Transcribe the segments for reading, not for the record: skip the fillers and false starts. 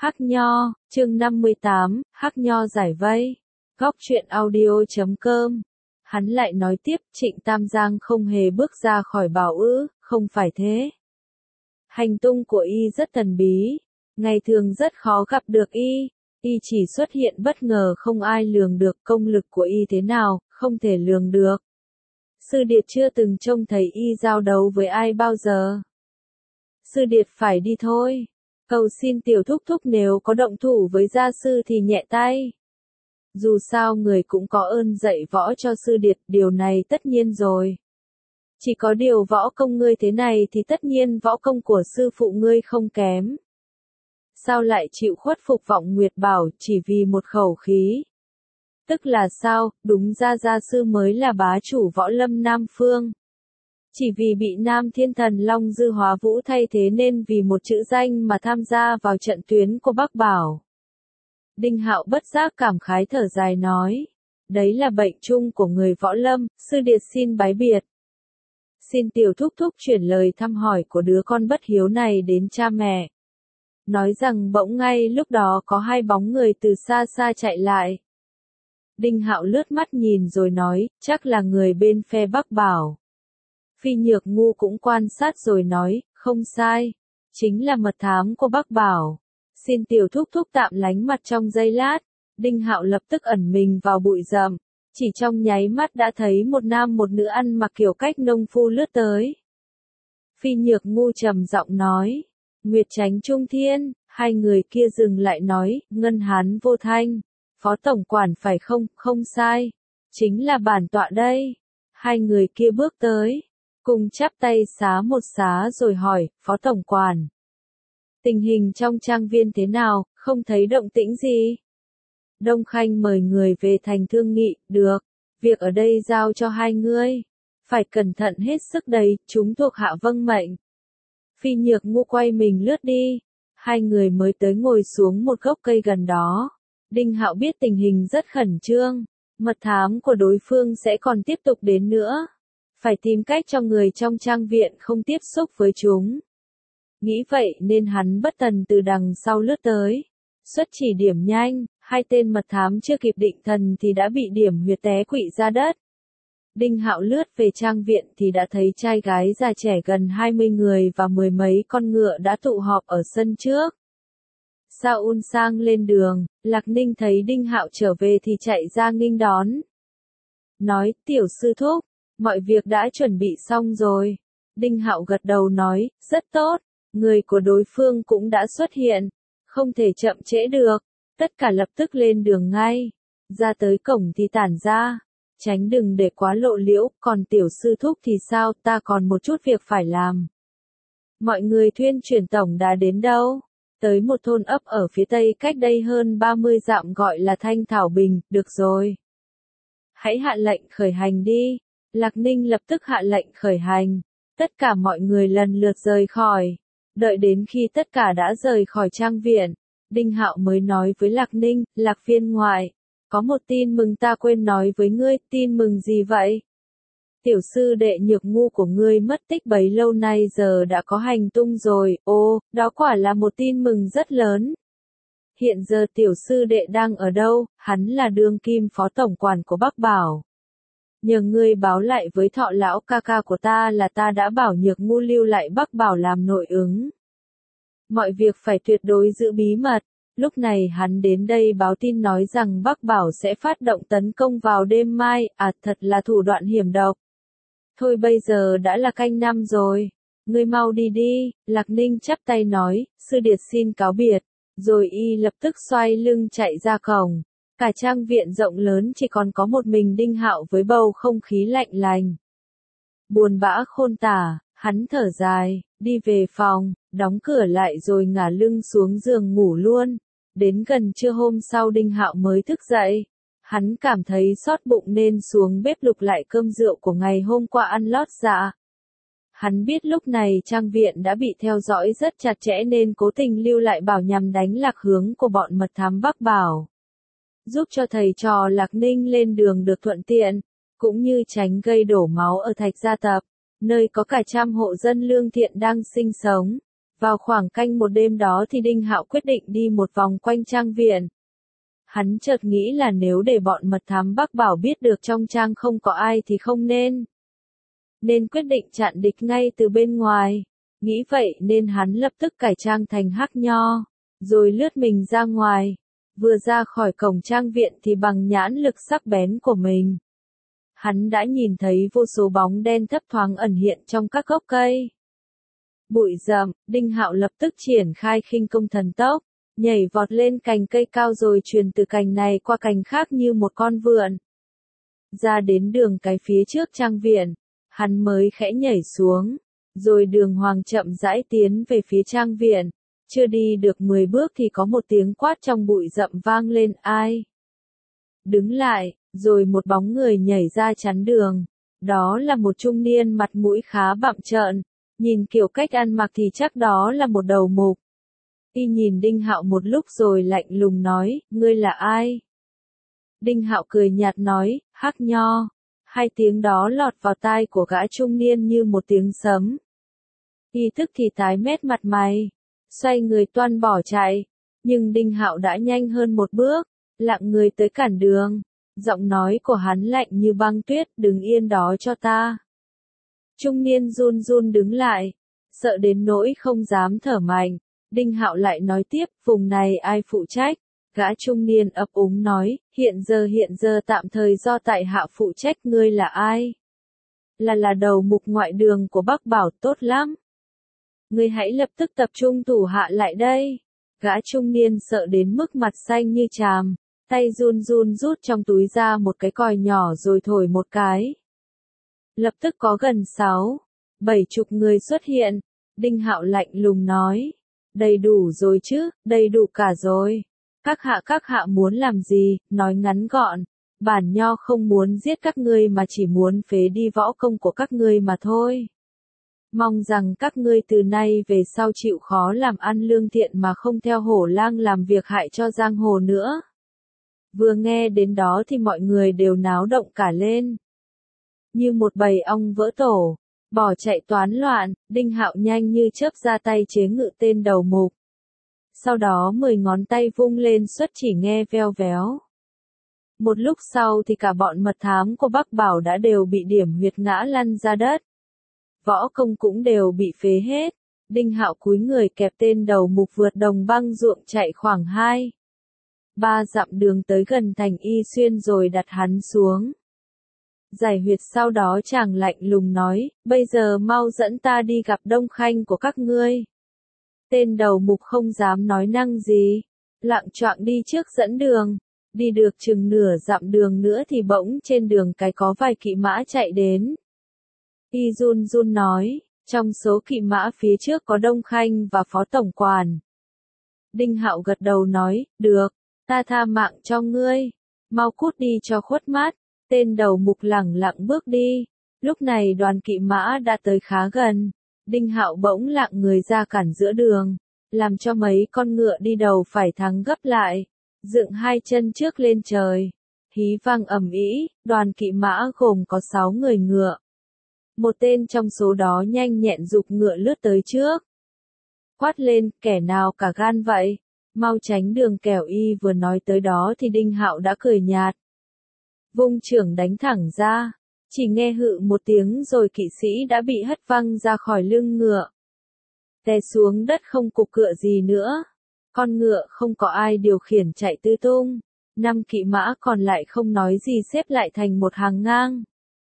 Hắc Nho, chương 58, Hắc Nho giải vây. Góc truyện audio.com. Hắn lại nói tiếp, Trịnh Tam Giang không hề bước ra khỏi bảo ư, không phải thế. Hành tung của y rất thần bí, ngày thường rất khó gặp được y chỉ xuất hiện bất ngờ không ai lường được, công lực của y thế nào, không thể lường được. Sư Điệt chưa từng trông thấy y giao đấu với ai bao giờ. Sư Điệt phải đi thôi. Cầu xin tiểu thúc thúc nếu có động thủ với gia sư thì nhẹ tay. Dù sao người cũng có ơn dạy võ cho sư Điệt, điều này tất nhiên rồi. Chỉ có điều võ công ngươi thế này thì tất nhiên võ công của sư phụ ngươi không kém. Sao lại chịu khuất phục Vọng Nguyệt Bảo chỉ vì một khẩu khí? Tức là sao, đúng ra gia sư mới là bá chủ võ lâm Nam Phương. Chỉ vì bị Nam Thiên Thần Long Dư Hóa Vũ thay thế nên vì một chữ danh mà tham gia vào trận tuyến của Bắc Bảo. Đinh Hạo bất giác cảm khái thở dài nói. Đấy là bệnh chung của người võ lâm, sư Điệt xin bái biệt. Xin tiểu thúc thúc chuyển lời thăm hỏi của đứa con bất hiếu này đến cha mẹ. Nói rằng bỗng ngay lúc đó có hai bóng người từ xa xa chạy lại. Đinh Hạo lướt mắt nhìn rồi nói, chắc là người bên phe Bắc Bảo. Phi Nhược Ngu cũng quan sát rồi nói, không sai, chính là mật thám của Bắc Bảo. Xin tiểu thúc thúc tạm lánh mặt trong giây lát. Đinh Hạo lập tức ẩn mình vào bụi rậm, chỉ trong nháy mắt đã thấy một nam một nữ ăn mặc kiểu cách nông phu lướt tới. Phi Nhược Ngu trầm giọng nói, Nguyệt Chánh Trung Thiên. Hai người kia dừng lại nói, Ngân Hán Vô Thanh, Phó Tổng Quản phải không? Không sai, chính là bản tọa đây. Hai người kia bước tới, cùng chắp tay xá một xá rồi hỏi, Phó Tổng Quản. Tình hình trong trang viên thế nào, không thấy động tĩnh gì? Đông Khanh mời người về thành thương nghị, được, việc ở đây giao cho hai ngươi. Phải cẩn thận hết sức đấy, chúng thuộc hạ vâng mệnh. Phi Nhược Ngu quay mình lướt đi. Hai người mới tới ngồi xuống một gốc cây gần đó. Đinh Hạo biết tình hình rất khẩn trương. Mật thám của đối phương sẽ còn tiếp tục đến nữa. Phải tìm cách cho người trong trang viện không tiếp xúc với chúng. Nghĩ vậy nên hắn bất tần từ đằng sau lướt tới. Xuất chỉ điểm nhanh, hai tên mật thám chưa kịp định thần thì đã bị điểm huyệt té quỵ ra đất. Đinh Hạo lướt về trang viện thì đã thấy trai gái già trẻ gần 20 người và mười mấy con ngựa đã tụ họp ở sân trước. Saun Sang lên đường, Lạc Ninh thấy Đinh Hạo trở về thì chạy ra nghênh đón. Nói, tiểu sư thúc, mọi việc đã chuẩn bị xong rồi. Đinh Hạo gật đầu nói, rất tốt, người của đối phương cũng đã xuất hiện, không thể chậm trễ được, tất cả lập tức lên đường ngay, ra tới cổng thì tản ra. Tránh đừng để quá lộ liễu, còn tiểu sư thúc thì sao, ta còn một chút việc phải làm. Mọi người thuyên chuyển tổng đã đến đâu? Tới một thôn ấp ở phía tây cách đây hơn 30 dặm gọi là Thanh Thảo Bình, được rồi. Hãy hạ lệnh khởi hành đi. Lạc Ninh lập tức hạ lệnh khởi hành. Tất cả mọi người lần lượt rời khỏi. Đợi đến khi tất cả đã rời khỏi trang viện, Đinh Hạo mới nói với Lạc Ninh, Lạc Viên ngoại. Có một tin mừng ta quên nói với ngươi, tin mừng gì vậy? Tiểu sư đệ Nhược Ngu của ngươi mất tích bấy lâu nay giờ đã có hành tung rồi, ô, đó quả là một tin mừng rất lớn. Hiện giờ tiểu sư đệ đang ở đâu, hắn là đương kim phó tổng quản của Bắc Bảo. Nhờ ngươi báo lại với Thọ lão ca ca của ta là ta đã bảo Nhược Ngu lưu lại Bắc Bảo làm nội ứng. Mọi việc phải tuyệt đối giữ bí mật. Lúc này hắn đến đây báo tin nói rằng Bắc Bảo sẽ phát động tấn công vào đêm mai, thật là thủ đoạn hiểm độc. Thôi bây giờ đã là canh năm rồi, ngươi mau đi đi, Lạc Ninh chắp tay nói, sư Điệt xin cáo biệt, rồi y lập tức xoay lưng chạy ra cổng. Cả trang viện rộng lớn chỉ còn có một mình Đinh Hạo với bầu không khí lạnh lành. Buồn bã khôn tả, hắn thở dài, đi về phòng, đóng cửa lại rồi ngả lưng xuống giường ngủ luôn. Đến gần trưa hôm sau Đinh Hạo mới thức dậy. Hắn cảm thấy xót bụng nên xuống bếp lục lại cơm rượu của ngày hôm qua ăn lót dạ. Hắn biết lúc này trang viện đã bị theo dõi rất chặt chẽ nên cố tình lưu lại bảo nhằm đánh lạc hướng của bọn mật thám Bắc Bảo. Giúp cho thầy trò Lạc Ninh lên đường được thuận tiện, cũng như tránh gây đổ máu ở Thạch Gia Tập, nơi có cả trăm hộ dân lương thiện đang sinh sống. Vào khoảng canh một đêm đó thì Đinh Hạo quyết định đi một vòng quanh trang viện. Hắn chợt nghĩ là nếu để bọn mật thám Bắc Bảo biết được trong trang không có ai thì không nên. Nên quyết định chặn địch ngay từ bên ngoài. Nghĩ vậy nên hắn lập tức cải trang thành Hắc Nho, rồi lướt mình ra ngoài. Vừa ra khỏi cổng trang viện thì bằng nhãn lực sắc bén của mình, hắn đã nhìn thấy vô số bóng đen thấp thoáng ẩn hiện trong các gốc cây. Bụi rậm, Đinh Hạo lập tức triển khai khinh công thần tốc, nhảy vọt lên cành cây cao rồi truyền từ cành này qua cành khác như một con vượn. Ra đến đường cái phía trước trang viện, hắn mới khẽ nhảy xuống, rồi đường hoàng chậm rãi tiến về phía trang viện. Chưa đi được 10 bước thì có một tiếng quát trong bụi rậm vang lên, ai? Đứng lại, rồi một bóng người nhảy ra chắn đường. Đó là một trung niên mặt mũi khá bặm trợn, nhìn kiểu cách ăn mặc thì chắc đó là một đầu mục. Y nhìn Đinh Hạo một lúc rồi lạnh lùng nói, ngươi là ai? Đinh Hạo cười nhạt nói, Hắc Nho. Hai tiếng đó lọt vào tai của gã trung niên như một tiếng sấm. Y tức thì tái mét mặt mày, xoay người toan bỏ chạy, nhưng Đinh Hạo đã nhanh hơn một bước, lặng người tới cản đường. Giọng nói của hắn lạnh như băng tuyết, đứng yên đó cho ta. Trung niên run run đứng lại, sợ đến nỗi không dám thở mạnh. Đinh Hạo lại nói tiếp, vùng này ai phụ trách? Gã trung niên ấp úng nói, hiện giờ tạm thời do tại hạ phụ trách. Ngươi là ai? Là đầu mục ngoại đường của Bắc Bảo, tốt lắm. Ngươi hãy lập tức tập trung thủ hạ lại đây. Gã trung niên sợ đến mức mặt xanh như chàm, tay run run rút trong túi ra một cái còi nhỏ rồi thổi một cái. Lập tức có gần 6-7 chục người xuất hiện. Đinh Hạo lạnh lùng nói, đầy đủ rồi chứ, đầy đủ cả rồi. Các hạ muốn làm gì? Nói ngắn gọn, bản nho không muốn giết các ngươi mà chỉ muốn phế đi võ công của các ngươi mà thôi. Mong rằng các ngươi từ nay về sau chịu khó làm ăn lương thiện mà không theo hổ lang làm việc hại cho giang hồ nữa. Vừa nghe đến đó thì mọi người đều náo động cả lên. Như một bầy ong vỡ tổ, bỏ chạy toán loạn. Đinh Hạo nhanh như chớp ra tay chế ngự tên đầu mục. Sau đó 10 ngón tay vung lên xuất chỉ nghe veo véo. Một lúc sau thì cả bọn mật thám của Bắc Bảo đã đều bị điểm huyệt ngã lăn ra đất. Võ công cũng đều bị phế hết. Đinh Hạo cúi người kẹp tên đầu mục vượt đồng băng ruộng chạy khoảng 2-3 dặm đường tới gần thành Y Xuyên rồi đặt hắn xuống. Giải huyệt sau đó chàng lạnh lùng nói, bây giờ mau dẫn ta đi gặp Đông Khanh của các ngươi. Tên đầu mục không dám nói năng gì, lạng choạng đi trước dẫn đường. Đi được chừng nửa dặm đường nữa thì bỗng trên đường cái có vài kỵ mã chạy đến. Y run run nói, trong số kỵ mã phía trước có Đông Khanh và Phó Tổng Quản. Đinh Hạo gật đầu nói, được, ta tha mạng cho ngươi, mau cút đi cho khuất mắt. Tên đầu mục lẳng lặng bước đi. Lúc này đoàn kỵ mã đã tới khá gần. Đinh Hạo bỗng lặng người ra cản giữa đường, làm cho mấy con ngựa đi đầu phải thắng gấp lại, dựng hai chân trước lên trời. Hí vang ầm ĩ, đoàn kỵ mã gồm có 6 người ngựa. Một tên trong số đó nhanh nhẹn giục ngựa lướt tới trước. Quát lên, kẻ nào cả gan vậy? Mau tránh đường. Kẻo y vừa nói tới đó thì Đinh Hạo đã cười nhạt. Vung chưởng đánh thẳng ra, chỉ nghe hự một tiếng rồi kỵ sĩ đã bị hất văng ra khỏi lưng ngựa. Té xuống đất không cục cựa gì nữa. Con ngựa không có ai điều khiển chạy tứ tung. 5 kỵ mã còn lại không nói gì xếp lại thành một hàng ngang.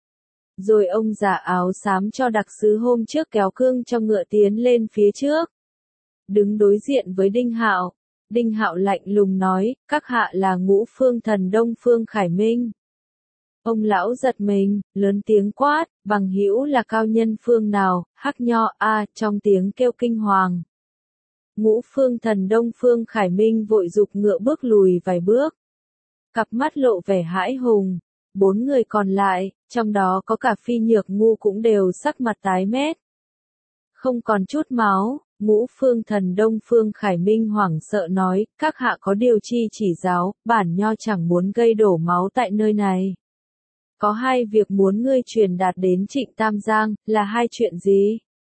Rồi ông già áo xám cho đặc sứ hôm trước kéo cương cho ngựa tiến lên phía trước. Đứng đối diện với Đinh Hạo. Đinh Hạo lạnh lùng nói, các hạ là Ngũ Phương Thần Đông Phương Khải Minh. Ông lão giật mình, lớn tiếng quát, bằng hữu là cao nhân phương nào? Hắc Nho trong tiếng kêu kinh hoàng. Ngũ Phương Thần Đông Phương Khải Minh vội giục ngựa bước lùi vài bước. Cặp mắt lộ vẻ hãi hùng. 4 người còn lại, trong đó có cả Phi Nhược Ngu cũng đều sắc mặt tái mét. Không còn chút máu. Ngũ Phương Thần Đông Phương Khải Minh hoảng sợ nói, các hạ có điều chi chỉ giáo, bản nho chẳng muốn gây đổ máu tại nơi này. Có 2 việc muốn ngươi truyền đạt đến Trịnh Tam Giang, là 2 chuyện gì?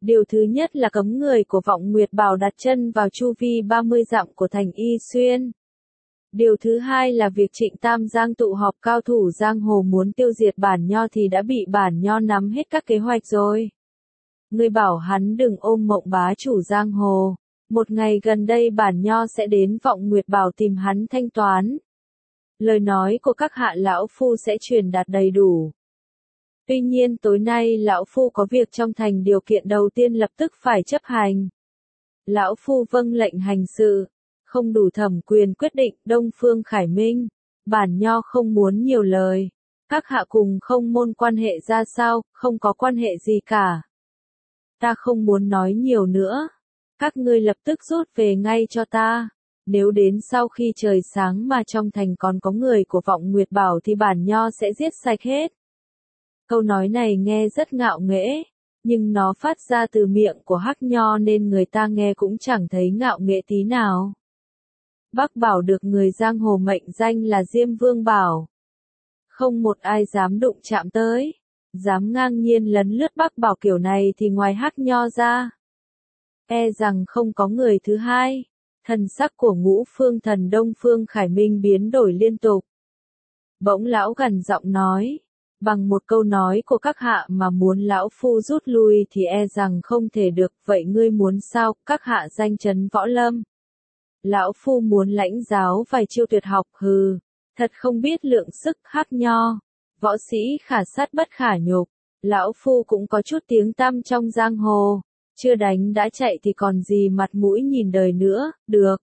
Điều thứ nhất là cấm người của Vọng Nguyệt Bảo đặt chân vào chu vi 30 dặm của thành Y Xuyên. Điều thứ hai là việc Trịnh Tam Giang tụ họp cao thủ giang hồ muốn tiêu diệt Bản Nho thì đã bị Bản Nho nắm hết các kế hoạch rồi. Ngươi bảo hắn đừng ôm mộng bá chủ giang hồ. Một ngày gần đây Bản Nho sẽ đến Vọng Nguyệt Bảo tìm hắn thanh toán. Lời nói của các hạ lão phu sẽ truyền đạt đầy đủ. Tuy nhiên tối nay lão phu có việc trong thành, điều kiện đầu tiên lập tức phải chấp hành. Lão phu vâng lệnh hành sự, không đủ thẩm quyền quyết định. Đông Phương Khải Minh, Bản Nho không muốn nhiều lời. Các hạ cùng Không Môn quan hệ ra sao? Không có quan hệ gì cả. Ta không muốn nói nhiều nữa. Các ngươi lập tức rút về ngay cho ta. Nếu đến sau khi trời sáng mà trong thành còn có người của Vọng Nguyệt Bảo thì Bản Nho sẽ giết sạch hết. Câu nói này nghe rất ngạo nghễ, nhưng nó phát ra từ miệng của Hắc Nho nên người ta nghe cũng chẳng thấy ngạo nghễ tí nào. Bắc Bảo được người giang hồ mệnh danh là Diêm Vương Bảo. Không một ai dám đụng chạm tới, dám ngang nhiên lấn lướt Bắc Bảo kiểu này thì ngoài Hắc Nho ra, e rằng không có người thứ hai. Thần sắc của Ngũ Phương Thần Đông Phương Khải Minh biến đổi liên tục. Bỗng lão gần giọng nói, bằng một câu nói của các hạ mà muốn lão phu rút lui thì e rằng không thể được. Vậy ngươi muốn sao? Các hạ danh chấn võ lâm. Lão phu muốn lãnh giáo vài chiêu tuyệt học. Hừ, thật không biết lượng sức. Hắc Nho, võ sĩ khả sát bất khả nhục. Lão phu cũng có chút tiếng tăm trong giang hồ. Chưa đánh đã chạy thì còn gì mặt mũi nhìn đời nữa. Được,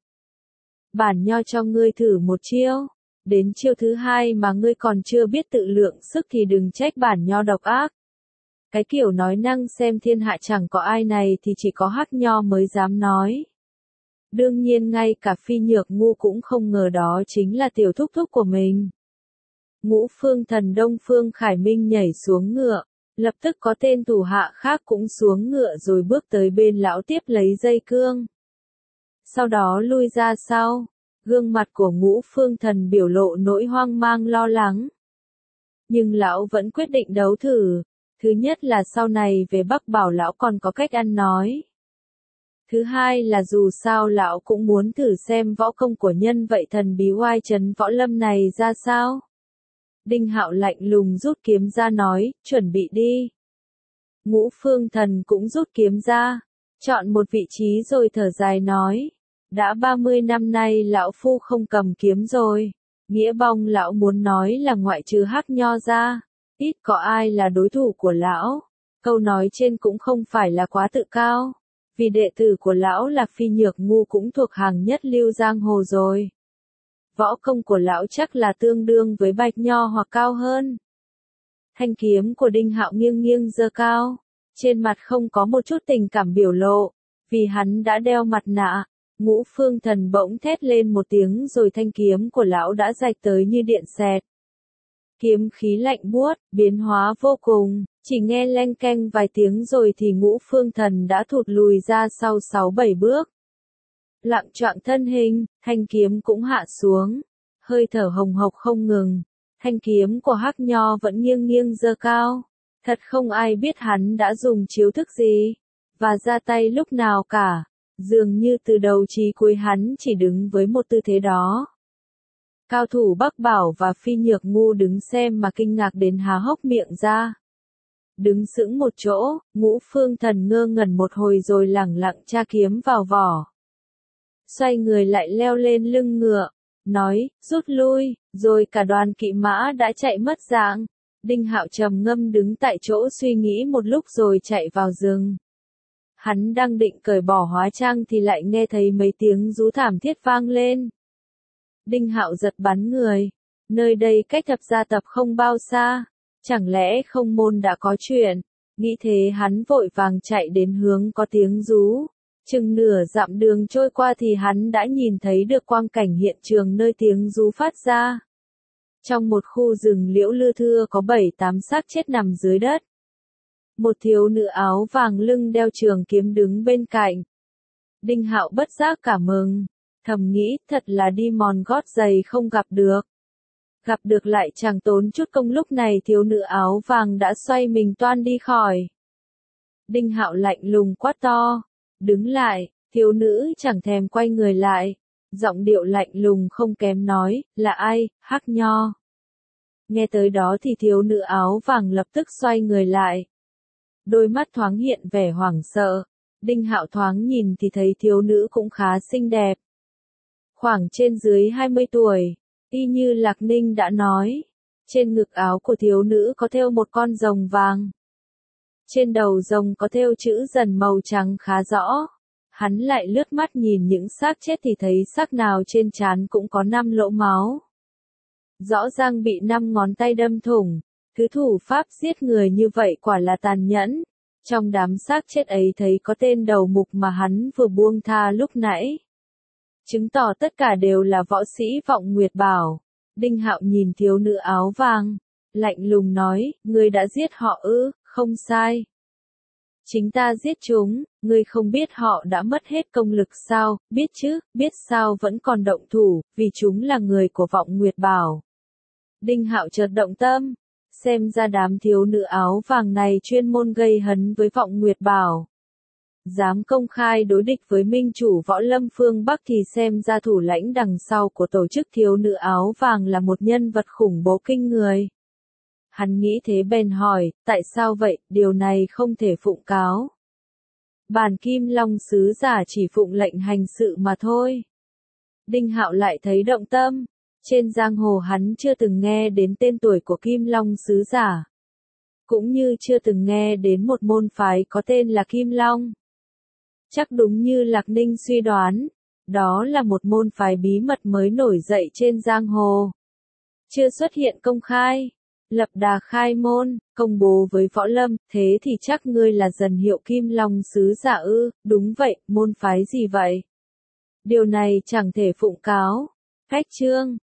Bản Nho cho ngươi thử một chiêu. Đến chiêu thứ hai mà ngươi còn chưa biết tự lượng sức thì đừng trách Bản Nho độc ác. Cái kiểu nói năng xem thiên hạ chẳng có ai này thì chỉ có Hắc Nho mới dám nói. Đương nhiên ngay cả Phi Nhược Ngu cũng không ngờ đó chính là tiểu thúc thúc của mình. Ngũ Phương Thần Đông Phương Khải Minh nhảy xuống ngựa. Lập tức có tên thủ hạ khác cũng xuống ngựa rồi bước tới bên lão tiếp lấy dây cương. Sau đó lui ra sau. Gương mặt của Ngũ Phương Thần biểu lộ nỗi hoang mang lo lắng. Nhưng lão vẫn quyết định đấu thử. Thứ nhất là sau này về Bắc Bảo lão còn có cách ăn nói. Thứ hai là dù sao lão cũng muốn thử xem võ công của nhân vậy thần bí oai trấn võ lâm này ra sao. Đinh Hạo lạnh lùng rút kiếm ra nói, chuẩn bị đi. Ngũ Phương Thần cũng rút kiếm ra, chọn một vị trí rồi thở dài nói, đã 30 năm nay lão phu không cầm kiếm rồi. Nghĩa bong lão muốn nói là ngoại trừ Hắc Nho ra, ít có ai là đối thủ của lão. Câu nói trên cũng không phải là quá tự cao, vì đệ tử của lão là Phi Nhược Ngu cũng thuộc hàng nhất lưu giang hồ rồi. Võ công của lão chắc là tương đương với Bạch Nho hoặc cao hơn. Thanh kiếm của Đinh Hạo nghiêng nghiêng giơ cao, trên mặt không có một chút tình cảm biểu lộ, vì hắn đã đeo mặt nạ. Ngũ Phương Thần bỗng thét lên một tiếng rồi thanh kiếm của lão đã rạch tới như điện xẹt. Kiếm khí lạnh buốt, biến hóa vô cùng, chỉ nghe leng keng vài tiếng rồi thì Ngũ Phương Thần đã thụt lùi ra sau 6-7 bước. Lặng choạng thân hình, thanh kiếm cũng hạ xuống, hơi thở hồng hộc không ngừng. Thanh kiếm của Hắc Nho vẫn nghiêng nghiêng giơ cao, thật không ai biết hắn đã dùng chiêu thức gì, và ra tay lúc nào cả, dường như từ đầu chí cuối hắn chỉ đứng với một tư thế đó. Cao thủ Bắc Bảo và Phi Nhược Ngu đứng xem mà kinh ngạc đến há hốc miệng ra. Đứng sững một chỗ, Ngũ Phương Thần ngơ ngẩn một hồi rồi lẳng lặng tra kiếm vào vỏ. Xoay người lại leo lên lưng ngựa, nói, rút lui, rồi cả đoàn kỵ mã đã chạy mất dạng. Đinh Hạo trầm ngâm đứng tại chỗ suy nghĩ một lúc rồi chạy vào rừng. Hắn đang định cởi bỏ hóa trang thì lại nghe thấy mấy tiếng rú thảm thiết vang lên. Đinh Hạo giật bắn người, nơi đây cách Thập Gia Tập không bao xa, chẳng lẽ Không Môn đã có chuyện, nghĩ thế hắn vội vàng chạy đến hướng có tiếng rú. Chừng nửa dặm đường trôi qua thì hắn đã nhìn thấy được quang cảnh hiện trường nơi tiếng rú phát ra. Trong một khu rừng liễu lưa thưa có 7-8 xác chết nằm dưới đất. Một thiếu nữ áo vàng lưng đeo trường kiếm đứng bên cạnh. Đinh Hạo bất giác cảm mừng, thầm nghĩ thật là đi mòn gót giày không gặp được. Gặp được lại chẳng tốn chút công. Lúc này thiếu nữ áo vàng đã xoay mình toan đi khỏi. Đinh Hạo lạnh lùng quát to. Đứng lại, thiếu nữ chẳng thèm quay người lại. Giọng điệu lạnh lùng không kém nói, là ai, Hắc Nho. Nghe tới đó thì thiếu nữ áo vàng lập tức xoay người lại. Đôi mắt thoáng hiện vẻ hoảng sợ. Đinh Hạo thoáng nhìn thì thấy thiếu nữ cũng khá xinh đẹp. Khoảng trên dưới 20 tuổi, y như Lạc Ninh đã nói. Trên ngực áo của thiếu nữ có thêu một con rồng vàng. Trên đầu rồng có thêu chữ dần màu trắng khá rõ. Hắn lại lướt mắt nhìn những xác chết thì thấy xác nào trên trán cũng có 5 lỗ máu. Rõ ràng bị 5 ngón tay đâm thủng. Thứ thủ pháp giết người như vậy quả là tàn nhẫn. Trong đám xác chết ấy thấy có tên đầu mục mà hắn vừa buông tha lúc nãy. Chứng tỏ tất cả đều là võ sĩ Vọng Nguyệt Bảo. Đinh Hạo nhìn thiếu nữ áo vàng, lạnh lùng nói, ngươi đã giết họ ư, không sai. Chính ta giết chúng, ngươi không biết họ đã mất hết công lực sao, biết chứ, biết sao vẫn còn động thủ, vì chúng là người của Vọng Nguyệt Bảo. Đinh Hạo chợt động tâm, xem ra đám thiếu nữ áo vàng này chuyên môn gây hấn với Vọng Nguyệt Bảo. Dám công khai đối địch với minh chủ võ lâm phương Bắc thì xem ra thủ lãnh đằng sau của tổ chức thiếu nữ áo vàng là một nhân vật khủng bố kinh người. Hắn nghĩ thế bèn hỏi, tại sao vậy, điều này không thể phụng cáo. Bản Kim Long sứ giả chỉ phụng lệnh hành sự mà thôi. Đinh Hạo lại thấy động tâm. Trên giang hồ hắn chưa từng nghe đến tên tuổi của Kim Long sứ giả. Cũng như chưa từng nghe đến một môn phái có tên là Kim Long. Chắc đúng như Lạc Ninh suy đoán, đó là một môn phái bí mật mới nổi dậy trên giang hồ. Chưa xuất hiện công khai, lập đà khai môn, công bố với võ lâm, thế thì chắc ngươi là dần hiệu Kim Long sứ giả ư, đúng vậy, môn phái gì vậy? Điều này chẳng thể phụng cáo. Khách chương